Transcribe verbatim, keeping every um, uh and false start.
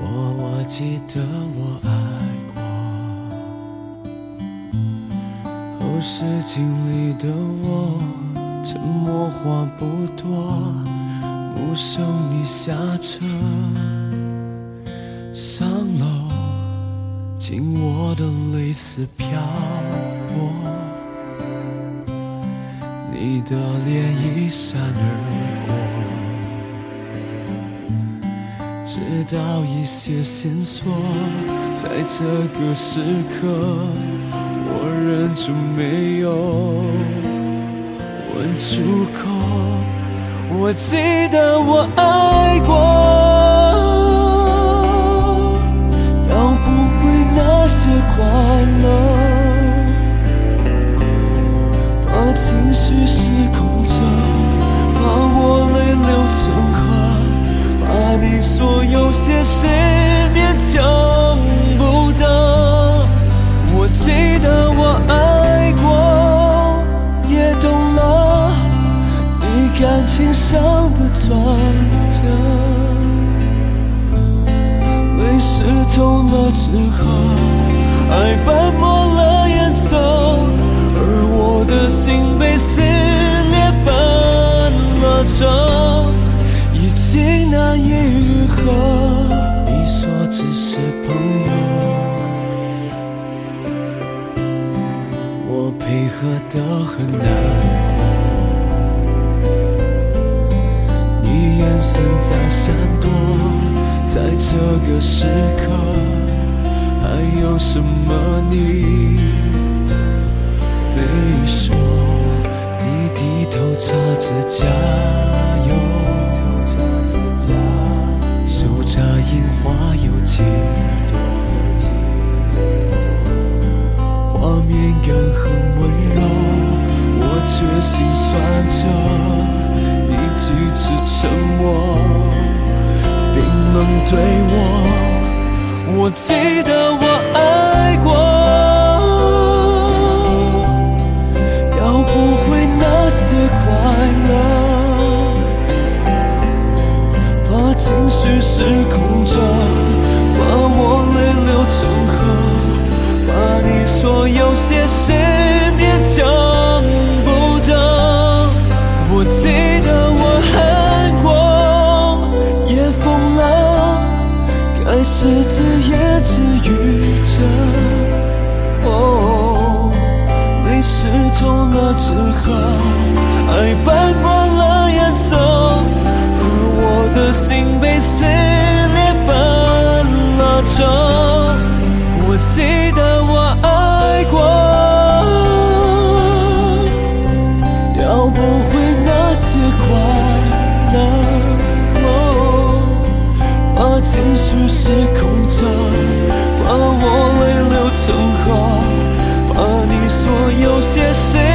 我记得我爱过，后视镜里的我，沉默话不多，目送你下车，上楼，紧握的泪丝飘过，你的脸一闪而过，直到一些线索，在这个时刻，我忍住没有问出口。我记得我爱过，要不为那些快乐，把情绪失控着，把我泪流成河，把你所有些事勉强不得。我记得我爱过，也懂了你感情上的转折，泪湿透了之后，爱斑驳了颜色，而我的心被撕裂般拉扯，已经难以愈合。你说只是朋友，我配合得很难过，你眼神在闪躲，在这个时刻，还有什么你没说？你低头擦着加油，数着樱花有几朵，画面感很温柔，我却心酸着，你几次沉默，冰冷对我，我记得我爱过，要不会那些快乐，把情绪失控着，把我泪流成河，把你所有些事勉强不得。我记得我爱过，也疯了，该是自言自语着，哦，泪湿透了之后，爱斑驳了颜色，而我的心被撕裂般拉扯。我记得我爱过，要不会那些快乐，哦，把情绪失控着，把我泪流成河，把你所有些事